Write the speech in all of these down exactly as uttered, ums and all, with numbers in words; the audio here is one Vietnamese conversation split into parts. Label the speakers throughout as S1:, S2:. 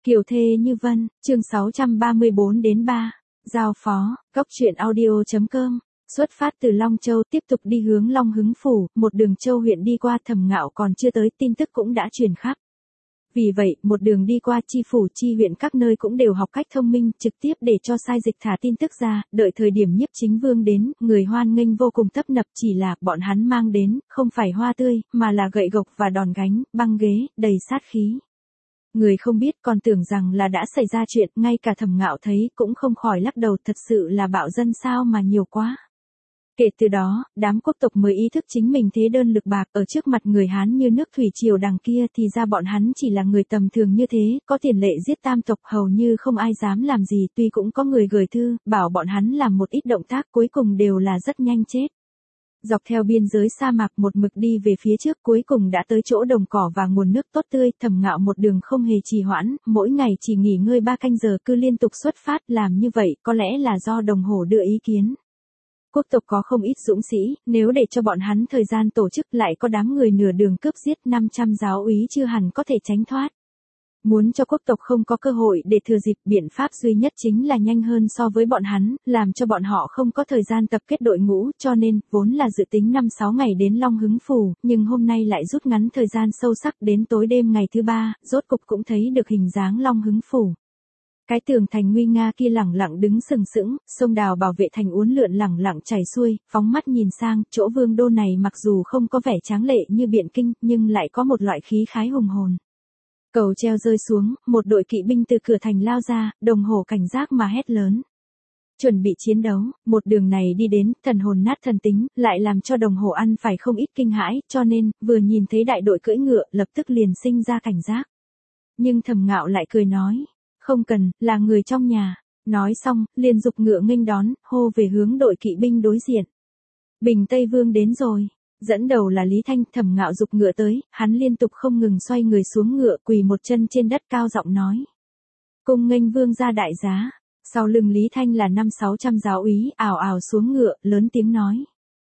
S1: Kiều thê như vân, chương sáu trăm ba mươi bốn đến ba, giao phó, góc truyện audio.com, xuất phát từ Long Châu tiếp tục đi hướng Long Hứng Phủ, một đường Châu huyện đi qua Thẩm Ngạo còn chưa tới tin tức cũng đã truyền khắp. Vì vậy, một đường đi qua chi phủ chi huyện các nơi cũng đều học cách thông minh trực tiếp để cho sai dịch thả tin tức ra, đợi thời điểm Nhiếp Chính Vương đến, người hoan nghênh vô cùng tấp nập chỉ là bọn hắn mang đến, không phải hoa tươi, mà là gậy gộc và đòn gánh, băng ghế, đầy sát khí. Người không biết còn tưởng rằng là đã xảy ra chuyện, ngay cả Thẩm Ngạo thấy cũng không khỏi lắc đầu, thật sự là bạo dân sao mà nhiều quá. Kể từ đó, đám quốc tộc mới ý thức chính mình thế đơn lực bạc ở trước mặt người Hán như nước thủy triều đằng kia thì ra bọn hắn chỉ là người tầm thường như thế, có tiền lệ giết tam tộc hầu như không ai dám làm gì, tuy cũng có người gửi thư, bảo bọn hắn làm một ít động tác cuối cùng đều là rất nhanh chết. Dọc theo biên giới sa mạc một mực đi về phía trước cuối cùng đã tới chỗ đồng cỏ và nguồn nước tốt tươi, Thẩm Ngạo một đường không hề trì hoãn, mỗi ngày chỉ nghỉ ngơi ba canh giờ cứ liên tục xuất phát, làm như vậy có lẽ là do đồng hồ đưa ý kiến. Quốc tộc có không ít dũng sĩ, nếu để cho bọn hắn thời gian tổ chức lại có đám người nửa đường cướp giết năm trăm giáo úy chưa hẳn có thể tránh thoát. Muốn cho quốc tộc không có cơ hội để thừa dịp, biện pháp duy nhất chính là nhanh hơn so với bọn hắn, làm cho bọn họ không có thời gian tập kết đội ngũ, cho nên, vốn là dự tính năm sáu ngày đến Long Hứng Phủ, nhưng hôm nay lại rút ngắn thời gian sâu sắc đến tối đêm ngày thứ ba, rốt cục cũng thấy được hình dáng Long Hứng Phủ. Cái tường thành nguy nga kia lẳng lặng đứng sừng sững, sông đào bảo vệ thành uốn lượn lẳng lặng chảy xuôi, phóng mắt nhìn sang, chỗ vương đô này mặc dù không có vẻ tráng lệ như Biện Kinh, nhưng lại có một loại khí khái hùng hồn. Cầu treo rơi xuống, một đội kỵ binh từ cửa thành lao ra, đồng hồ cảnh giác mà hét lớn. Chuẩn bị chiến đấu, một đường này đi đến, thần hồn nát thần tính, lại làm cho đồng hồ ăn phải không ít kinh hãi, cho nên, vừa nhìn thấy đại đội cưỡi ngựa, lập tức liền sinh ra cảnh giác. Nhưng Thẩm Ngạo lại cười nói, không cần, là người trong nhà. Nói xong, liền dục ngựa nghênh đón, hô về hướng đội kỵ binh đối diện. Bình Tây Vương đến rồi. Dẫn đầu là Lý Thanh, Thẩm Ngạo dục ngựa tới, hắn liên tục không ngừng xoay người xuống ngựa, quỳ một chân trên đất cao giọng nói. Cung nghênh vương gia đại giá. Sau lưng Lý Thanh là năm sáu trăm giáo úy, ào ào xuống ngựa, lớn tiếng nói.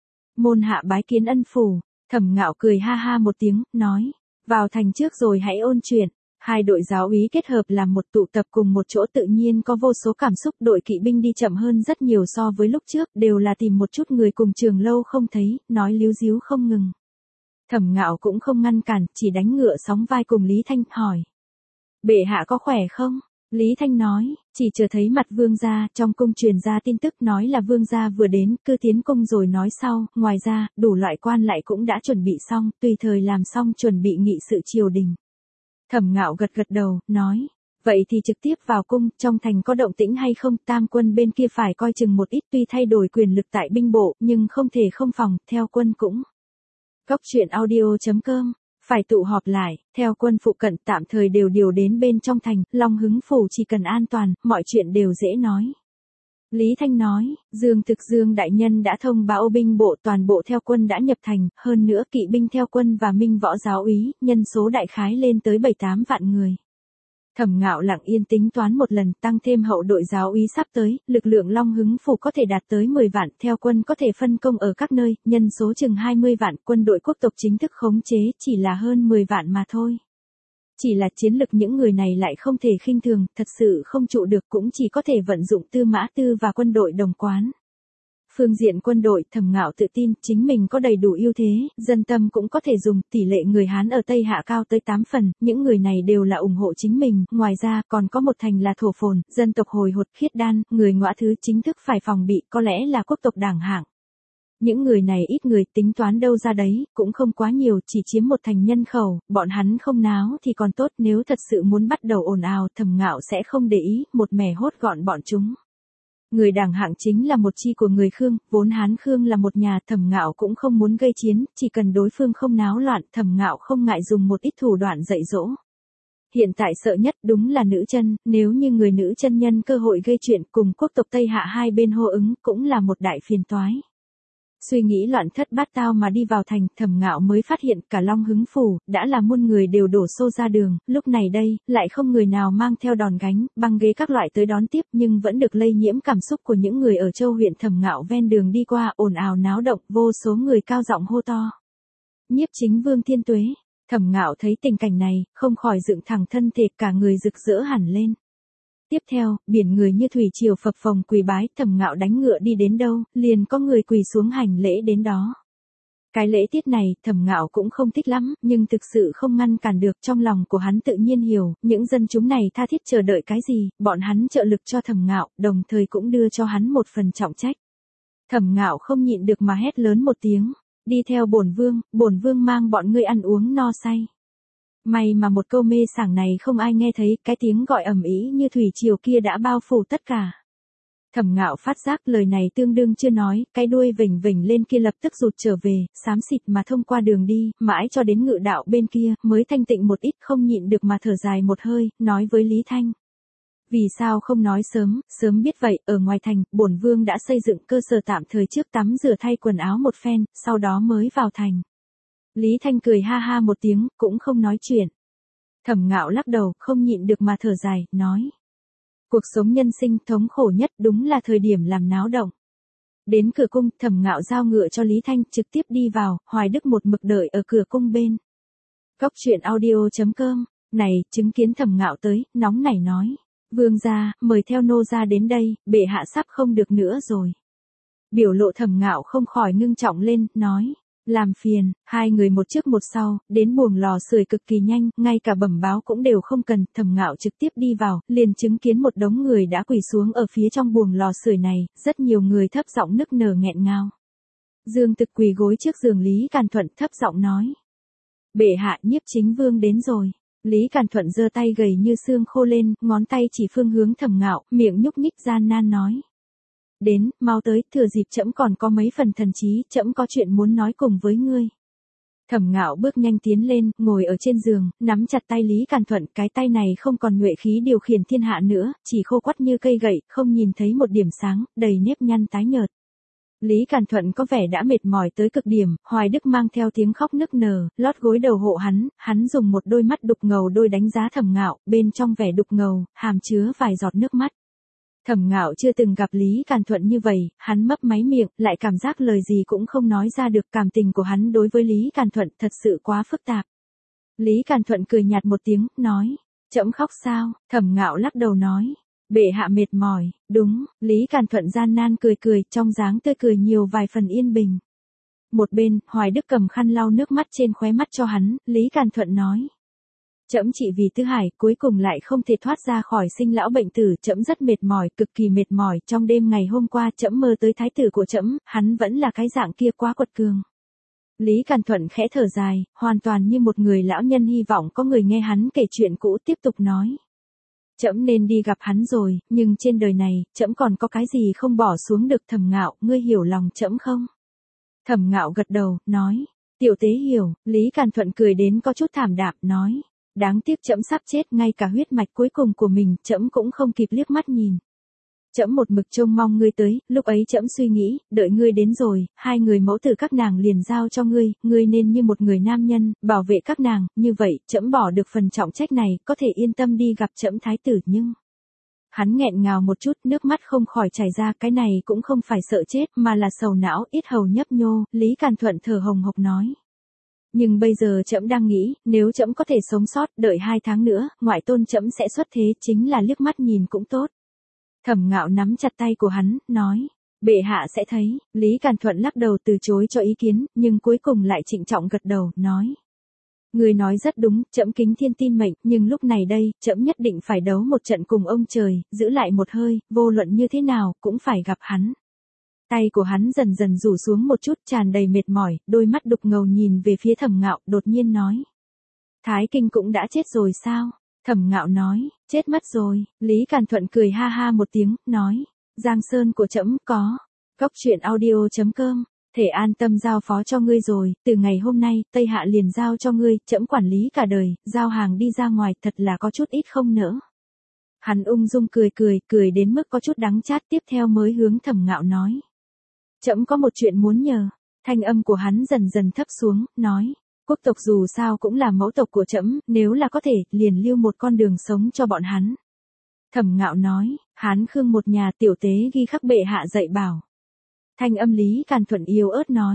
S1: Môn hạ bái kiến ân phủ. Thẩm Ngạo cười ha ha một tiếng, nói. Vào thành trước rồi hãy ôn chuyện. Hai đội giáo úy kết hợp làm một tụ tập cùng một chỗ tự nhiên có vô số cảm xúc, đội kỵ binh đi chậm hơn rất nhiều so với lúc trước, đều là tìm một chút người cùng trường lâu không thấy, nói líu díu không ngừng. Thẩm Ngạo cũng không ngăn cản, chỉ đánh ngựa sóng vai cùng Lý Thanh, hỏi. Bệ hạ có khỏe không? Lý Thanh nói, chỉ chờ thấy mặt vương gia, trong cung truyền ra tin tức nói là vương gia vừa đến, cứ tiến cung rồi nói sau, ngoài ra, đủ loại quan lại cũng đã chuẩn bị xong, tùy thời làm xong chuẩn bị nghị sự triều đình. Thẩm Ngạo gật gật đầu, nói, vậy thì trực tiếp vào cung, trong thành có động tĩnh hay không, tam quân bên kia phải coi chừng một ít, tuy thay đổi quyền lực tại binh bộ, nhưng không thể không phòng, theo quân cũng. Góc truyện audio.com, phải tụ họp lại, theo quân phụ cận tạm thời đều điều đến bên trong thành, Long Hứng Phủ chỉ cần an toàn, mọi chuyện đều dễ nói. Lý Thanh nói, Dương Thực Dương đại nhân đã thông báo binh bộ toàn bộ theo quân đã nhập thành, hơn nữa kỵ binh theo quân và minh võ giáo úy, nhân số đại khái lên tới bảy tám vạn người. Thẩm Ngạo lặng yên tính toán một lần, tăng thêm hậu đội giáo úy sắp tới, lực lượng Long Hứng Phủ có thể đạt tới mười vạn, theo quân có thể phân công ở các nơi, nhân số chừng hai mươi vạn, quân đội quốc tộc chính thức khống chế chỉ là hơn mười vạn mà thôi. Chỉ là chiến lực những người này lại không thể khinh thường, thật sự không trụ được cũng chỉ có thể vận dụng Tư Mã Tư và quân đội đồng quán. Phương diện quân đội, Thẩm Ngạo tự tin chính mình có đầy đủ ưu thế, dân tâm cũng có thể dùng, tỷ lệ người Hán ở Tây Hạ cao tới tám phần, những người này đều là ủng hộ chính mình, ngoài ra còn có một thành là thổ phồn, dân tộc hồi hột khiết đan, người Ngõa thứ chính thức phải phòng bị, có lẽ là quốc tộc đảng hạng. Những người này ít người tính toán đâu ra đấy, cũng không quá nhiều, chỉ chiếm một thành nhân khẩu, bọn hắn không náo thì còn tốt, nếu thật sự muốn bắt đầu ồn ào, Thẩm Ngạo sẽ không để ý, một mẻ hốt gọn bọn chúng. Người đảng hạng chính là một chi của người Khương, vốn Hán Khương là một nhà, Thẩm Ngạo cũng không muốn gây chiến, chỉ cần đối phương không náo loạn, Thẩm Ngạo không ngại dùng một ít thủ đoạn dạy dỗ. Hiện tại sợ nhất đúng là nữ chân, nếu như người nữ chân nhân cơ hội gây chuyện cùng quốc tộc Tây Hạ hai bên hô ứng, cũng là một đại phiền toái. Suy nghĩ loạn thất bát tao mà đi vào thành, Thẩm Ngạo mới phát hiện cả Long Hứng Phủ, đã là muôn người đều đổ xô ra đường, lúc này đây, lại không người nào mang theo đòn gánh, băng ghế các loại tới đón tiếp nhưng vẫn được lây nhiễm cảm xúc của những người ở Châu huyện. Thẩm Ngạo ven đường đi qua, ồn ào náo động, vô số người cao giọng hô to. Nhiếp Chính Vương thiên tuế. Thẩm Ngạo thấy tình cảnh này, không khỏi dựng thẳng thân thể, cả người rực rỡ hẳn lên. Tiếp theo, biển người như thủy triều phập phồng quỳ bái, Thẩm Ngạo đánh ngựa đi đến đâu, liền có người quỳ xuống hành lễ đến đó. Cái lễ tiết này, Thẩm Ngạo cũng không thích lắm, nhưng thực sự không ngăn cản được, trong lòng của hắn tự nhiên hiểu, những dân chúng này tha thiết chờ đợi cái gì, bọn hắn trợ lực cho Thẩm Ngạo, đồng thời cũng đưa cho hắn một phần trọng trách. Thẩm Ngạo không nhịn được mà hét lớn một tiếng, đi theo bổn vương, bổn vương mang bọn ngươi ăn uống no say. May mà một câu mê sảng này không ai nghe thấy, cái tiếng gọi ầm ĩ như thủy triều kia đã bao phủ tất cả. Thẩm Ngạo phát giác lời này tương đương chưa nói, cái đuôi vểnh vểnh lên kia lập tức rụt trở về, xám xịt mà thông qua đường đi, mãi cho đến ngự đạo bên kia, mới thanh tịnh một ít, không nhịn được mà thở dài một hơi, nói với Lý Thanh. Vì sao không nói sớm, sớm biết vậy, ở ngoài thành, bổn vương đã xây dựng cơ sở tạm thời trước tắm rửa thay quần áo một phen, sau đó mới vào thành. Lý Thanh cười ha ha một tiếng, cũng không nói chuyện. Thẩm Ngạo lắc đầu, không nhịn được mà thở dài, nói. Cuộc sống nhân sinh thống khổ nhất đúng là thời điểm làm náo động. Đến cửa cung, Thẩm Ngạo giao ngựa cho Lý Thanh, trực tiếp đi vào, Hoài Đức một mực đợi ở cửa cung bên. Cóc truyện audio chấm com, này, chứng kiến Thẩm Ngạo tới, nóng nảy nói. Vương gia, mời theo nô gia đến đây, bệ hạ sắp không được nữa rồi. Biểu lộ Thẩm Ngạo không khỏi ngưng trọng lên, nói. Làm phiền, hai người một trước một sau, đến buồng lò sưởi cực kỳ nhanh, ngay cả bẩm báo cũng đều không cần, Thẩm Ngạo trực tiếp đi vào, liền chứng kiến một đống người đã quỳ xuống ở phía trong buồng lò sưởi này, rất nhiều người thấp giọng nức nở nghẹn ngào. Dương Tực quỳ gối trước giường Lý Càn Thuận thấp giọng nói. Bệ hạ, nhiếp chính vương đến rồi. Lý Càn Thuận giơ tay gầy như xương khô lên, ngón tay chỉ phương hướng Thẩm Ngạo, miệng nhúc nhích gian nan nói. Đến, mau tới, thừa dịp trẫm còn có mấy phần thần trí, trẫm có chuyện muốn nói cùng với ngươi. Thẩm Ngạo bước nhanh tiến lên, ngồi ở trên giường, nắm chặt tay Lý Càn Thuận, cái tay này không còn nhuệ khí điều khiển thiên hạ nữa, chỉ khô quắt như cây gậy, không nhìn thấy một điểm sáng, đầy nếp nhăn tái nhợt. Lý Càn Thuận có vẻ đã mệt mỏi tới cực điểm, Hoài Đức mang theo tiếng khóc nức nở, lót gối đầu hộ hắn, hắn dùng một đôi mắt đục ngầu đôi đánh giá Thẩm Ngạo, bên trong vẻ đục ngầu, hàm chứa vài giọt nước mắt. Thẩm Ngạo chưa từng gặp Lý Càn Thuận như vậy, hắn mấp máy miệng, lại cảm giác lời gì cũng không nói ra được, cảm tình của hắn đối với Lý Càn Thuận thật sự quá phức tạp. Lý Càn Thuận cười nhạt một tiếng, nói, trẫm khóc sao? Thẩm Ngạo lắc đầu nói, bệ hạ mệt mỏi, đúng, Lý Càn Thuận gian nan cười cười, trong dáng tươi cười nhiều vài phần yên bình. Một bên, Hoài Đức cầm khăn lau nước mắt trên khóe mắt cho hắn, Lý Càn Thuận nói. Trẫm chỉ vì Tư Hải, cuối cùng lại không thể thoát ra khỏi sinh lão bệnh tử, trẫm rất mệt mỏi, cực kỳ mệt mỏi, trong đêm ngày hôm qua trẫm mơ tới thái tử của trẫm, hắn vẫn là cái dạng kia quá quật cường. Lý Càn Thuận khẽ thở dài, hoàn toàn như một người lão nhân hy vọng có người nghe hắn kể chuyện cũ, tiếp tục nói. Trẫm nên đi gặp hắn rồi, nhưng trên đời này, trẫm còn có cái gì không bỏ xuống được. Thẩm Ngạo, ngươi hiểu lòng trẫm không? Thẩm Ngạo gật đầu, nói, tiểu tế hiểu. Lý Càn Thuận cười đến có chút thảm đạm, nói. Đáng tiếc trẫm sắp chết, ngay cả huyết mạch cuối cùng của mình, trẫm cũng không kịp liếc mắt nhìn. Trẫm một mực trông mong ngươi tới, lúc ấy trẫm suy nghĩ, đợi ngươi đến rồi, hai người mẫu tử các nàng liền giao cho ngươi, ngươi nên như một người nam nhân, bảo vệ các nàng, như vậy, trẫm bỏ được phần trọng trách này, có thể yên tâm đi gặp trẫm thái tử. Nhưng hắn nghẹn ngào một chút, nước mắt không khỏi chảy ra, cái này cũng không phải sợ chết, mà là sầu não, yết hầu nhấp nhô. Lý Càn Thuận thở hồng hộc nói. Nhưng bây giờ trẫm đang nghĩ, nếu trẫm có thể sống sót, đợi hai tháng nữa, ngoại tôn trẫm sẽ xuất thế, chính là liếc mắt nhìn cũng tốt. Thẩm Ngạo nắm chặt tay của hắn, nói, bệ hạ sẽ thấy. Lý Càn Thuận lắc đầu từ chối cho ý kiến, nhưng cuối cùng lại trịnh trọng gật đầu, nói. Người nói rất đúng, trẫm kính thiên tin mệnh, nhưng lúc này đây, trẫm nhất định phải đấu một trận cùng ông trời, giữ lại một hơi, vô luận như thế nào, cũng phải gặp hắn. Tay của hắn dần dần rủ xuống một chút, tràn đầy mệt mỏi, đôi mắt đục ngầu nhìn về phía Thẩm Ngạo, đột nhiên nói. Thái Kinh cũng đã chết rồi sao? Thẩm Ngạo nói, chết mất rồi. Lý Càn Thuận cười ha ha một tiếng, nói, Giang Sơn của trẫm có. Cóc truyện audio chấm com, thể an tâm giao phó cho ngươi rồi, từ ngày hôm nay, Tây Hạ liền giao cho ngươi, trẫm quản lý cả đời, giao hàng đi ra ngoài, thật là có chút ít không nỡ. Hắn ung dung cười cười, cười đến mức có chút đắng chát, tiếp theo mới hướng Thẩm Ngạo nói. Trẫm có một chuyện muốn nhờ. Thanh âm của hắn dần dần thấp xuống, nói. Quốc tộc dù sao cũng là mẫu tộc của trẫm, nếu là có thể, liền lưu một con đường sống cho bọn hắn. Thẩm Ngạo nói, Hán Khương một nhà tiểu tế ghi khắc bệ hạ dạy bảo. Thanh âm Lý Càn Thuận yếu ớt nói,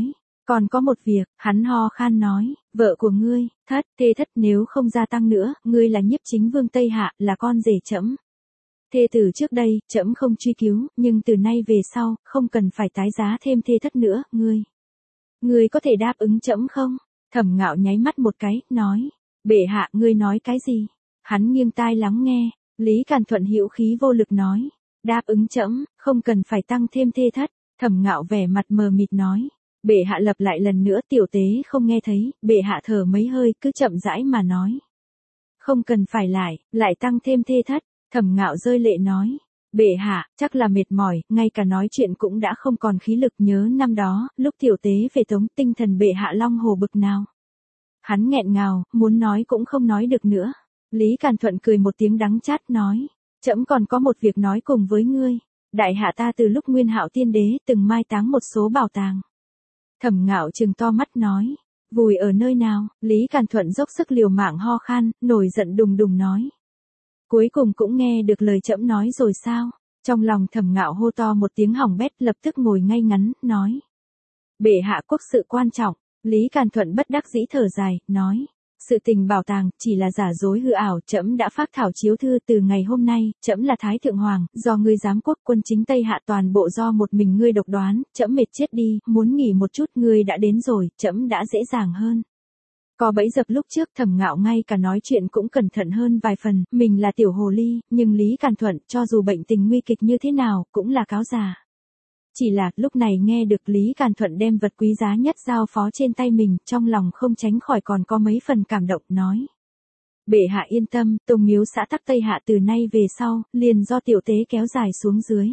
S1: Còn có một việc, hắn ho khan nói, vợ của ngươi, thất, thê thất nếu không gia tăng nữa, ngươi là nhiếp chính vương Tây Hạ, là con rể trẫm. Thê tử trước đây, trẫm không truy cứu, nhưng từ nay về sau, không cần phải tái giá thêm thê thất nữa, ngươi. Ngươi có thể đáp ứng trẫm không? Thẩm Ngạo nháy mắt một cái, nói, bệ hạ, ngươi nói cái gì? Hắn nghiêng tai lắng nghe, Lý Càn Thuận hữu khí vô lực nói, đáp ứng trẫm, không cần phải tăng thêm thê thất. Thẩm Ngạo vẻ mặt mờ mịt nói, bệ hạ lặp lại lần nữa, tiểu tế không nghe thấy, bệ hạ thở mấy hơi, cứ chậm rãi mà nói. Không cần phải lại, lại tăng thêm thê thất. Thẩm Ngạo rơi lệ nói, bệ hạ, chắc là mệt mỏi, ngay cả nói chuyện cũng đã không còn khí lực, nhớ năm đó, lúc tiểu tế về tống, tinh thần bệ hạ long hồ bực nào. Hắn nghẹn ngào, muốn nói cũng không nói được nữa. Lý Càn Thuận cười một tiếng đắng chát nói, trẫm còn có một việc nói cùng với ngươi. Đại hạ ta từ lúc Nguyên Hạo tiên đế từng mai táng một số bảo tàng. Thẩm Ngạo trừng to mắt nói, vùi ở nơi nào? Lý Càn Thuận dốc sức liều mạng ho khan, nổi giận đùng đùng nói. Cuối cùng cũng nghe được lời trẫm nói rồi sao? Trong lòng Thẩm Ngạo hô to một tiếng hỏng bét, lập tức ngồi ngay ngắn, nói. Bệ hạ quốc sự quan trọng. Lý Càn Thuận bất đắc dĩ thở dài, nói. Sự tình bảo tàng, chỉ là giả dối hư ảo, trẫm đã phác thảo chiếu thư từ ngày hôm nay, trẫm là Thái Thượng Hoàng, do ngươi giám quốc quân chính Tây Hạ toàn bộ do một mình ngươi độc đoán, trẫm mệt chết đi, muốn nghỉ một chút, ngươi đã đến rồi, trẫm đã dễ dàng hơn. Có bẫy dập lúc trước Thẩm Ngạo ngay cả nói chuyện cũng cẩn thận hơn vài phần, mình là tiểu hồ ly, nhưng Lý Càn Thuận cho dù bệnh tình nguy kịch như thế nào, cũng là cáo già. Chỉ là, lúc này nghe được Lý Càn Thuận đem vật quý giá nhất giao phó trên tay mình, trong lòng không tránh khỏi còn có mấy phần cảm động, nói. Bệ hạ yên tâm, Tông miếu xã Tắc Tây Hạ từ nay về sau, liền do tiểu tế kéo dài xuống dưới.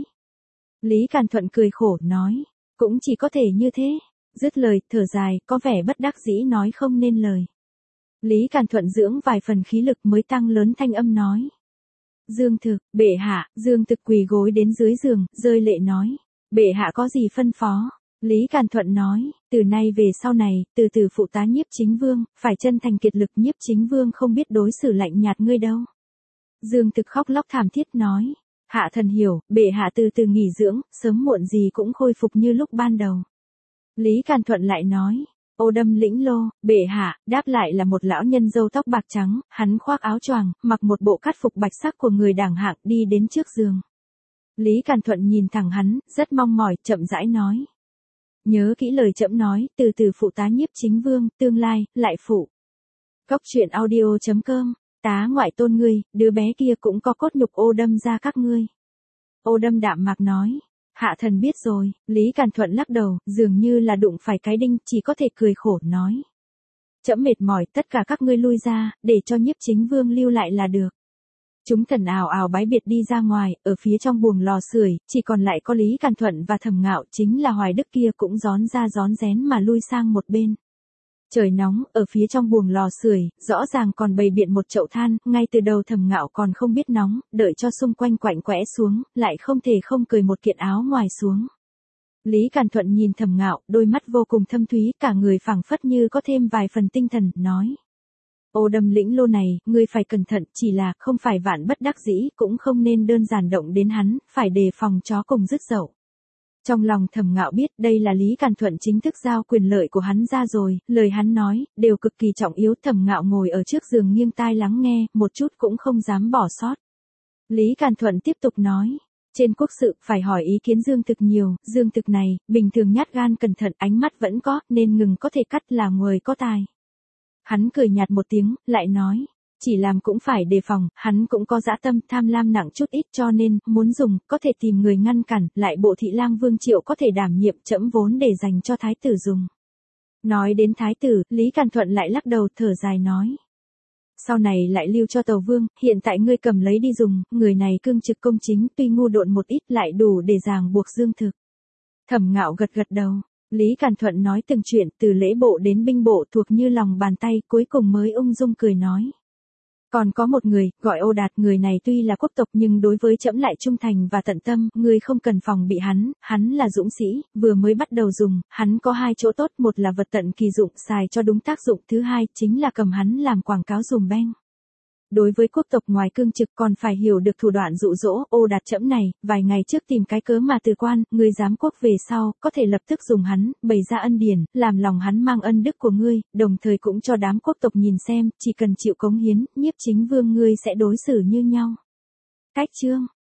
S1: Lý Càn Thuận cười khổ, nói. Cũng chỉ có thể như thế. Dứt lời, thở dài, có vẻ bất đắc dĩ nói không nên lời. Lý Càn Thuận dưỡng vài phần khí lực mới tăng lớn thanh âm nói. Dương Thực, bệ hạ, Dương Thực quỳ gối đến dưới giường, rơi lệ nói. Bệ hạ có gì phân phó? Lý Càn Thuận nói, từ nay về sau này, từ từ phụ tá nhiếp chính vương, phải chân thành kiệt lực, nhiếp chính vương không biết đối xử lạnh nhạt ngươi đâu. Dương Thực khóc lóc thảm thiết nói, hạ thần hiểu, bệ hạ từ từ nghỉ dưỡng, sớm muộn gì cũng khôi phục như lúc ban đầu. Lý Càn Thuận lại nói, Ô Đâm lĩnh lô, bệ hạ, đáp lại là một lão nhân râu tóc bạc trắng, hắn khoác áo choàng, mặc một bộ cát phục bạch sắc của người đảng hạng, đi đến trước giường. Lý Càn Thuận nhìn thẳng hắn, rất mong mỏi, chậm rãi nói. Nhớ kỹ lời trẫm nói, từ từ phụ tá nhiếp chính vương, tương lai, lại phụ. Cốc truyện audio chấm com, tá ngoại tôn ngươi, đứa bé kia cũng có cốt nhục Ô Đâm ra các ngươi. Ô Đâm đạm mạc nói, hạ thần biết rồi. Lý Càn Thuận lắc đầu, dường như là đụng phải cái đinh, chỉ có thể cười khổ nói. Trẫm mệt mỏi, tất cả các ngươi lui ra, để cho nhiếp chính vương lưu lại là được. Chúng thần ào ào bái biệt đi ra ngoài, ở phía trong buồng lò sưởi, chỉ còn lại có Lý Càn Thuận và Thẩm Ngạo, chính là Hoài Đức kia cũng rón ra rón rén mà lui sang một bên. Trời nóng, ở phía trong buồng lò sưởi, rõ ràng còn bày biện một chậu than, ngay từ đầu Thẩm Ngạo còn không biết nóng, đợi cho xung quanh quạnh quẽ xuống, lại không thể không cười một kiện áo ngoài xuống. Lý Càn Thuận nhìn Thẩm Ngạo, đôi mắt vô cùng thâm thúy, cả người phảng phất như có thêm vài phần tinh thần, nói. Ô Đâm lĩnh lô này, ngươi phải cẩn thận, chỉ là, không phải vạn bất đắc dĩ, cũng không nên đơn giản động đến hắn, phải đề phòng chó cùng rứt dậu. Trong lòng Thẩm Ngạo biết, đây là Lý Càn Thuận chính thức giao quyền lợi của hắn ra rồi, lời hắn nói, đều cực kỳ trọng yếu. Thẩm Ngạo ngồi ở trước giường nghiêng tai lắng nghe, một chút cũng không dám bỏ sót. Lý Càn Thuận tiếp tục nói, trên quốc sự, phải hỏi ý kiến Dương Thực nhiều, Dương Thực này, bình thường nhát gan cẩn thận, ánh mắt vẫn có, nên ngừng có thể cắt là người có tài. Hắn cười nhạt một tiếng, lại nói, chỉ làm cũng phải đề phòng, hắn cũng có dã tâm, tham lam nặng chút ít, cho nên, muốn dùng, có thể tìm người ngăn cản, lại bộ thị lang Vương Triệu có thể đảm nhiệm, trẫm vốn để dành cho thái tử dùng. Nói đến thái tử, Lý Càn Thuận lại lắc đầu, thở dài nói. Sau này lại lưu cho Tàu Vương, hiện tại ngươi cầm lấy đi dùng, người này cương trực công chính, tuy ngu độn một ít, lại đủ để ràng buộc Dương Thực. Thẩm Ngạo gật gật đầu. Lý Càn Thuận nói từng chuyện, từ lễ bộ đến binh bộ thuộc như lòng bàn tay, cuối cùng mới ung dung cười nói. Còn có một người, gọi Ô Đạt, người này tuy là quốc tộc nhưng đối với trẫm lại trung thành và tận tâm, người không cần phòng bị hắn, hắn là dũng sĩ, vừa mới bắt đầu dùng, hắn có hai chỗ tốt, một là vật tận kỳ dụng, xài cho đúng tác dụng, thứ hai, chính là cầm hắn làm quảng cáo dùm beng. Đối với quốc tộc ngoài cương trực còn phải hiểu được thủ đoạn dụ dỗ, ô đạt trẫm này, vài ngày trước tìm cái cớ mà từ quan, ngươi giám quốc về sau, có thể lập tức dùng hắn, bày ra ân điển, làm lòng hắn mang ân đức của ngươi, đồng thời cũng cho đám quốc tộc nhìn xem, chỉ cần chịu cống hiến, nhiếp chính vương ngươi sẽ đối xử như nhau. Cách chương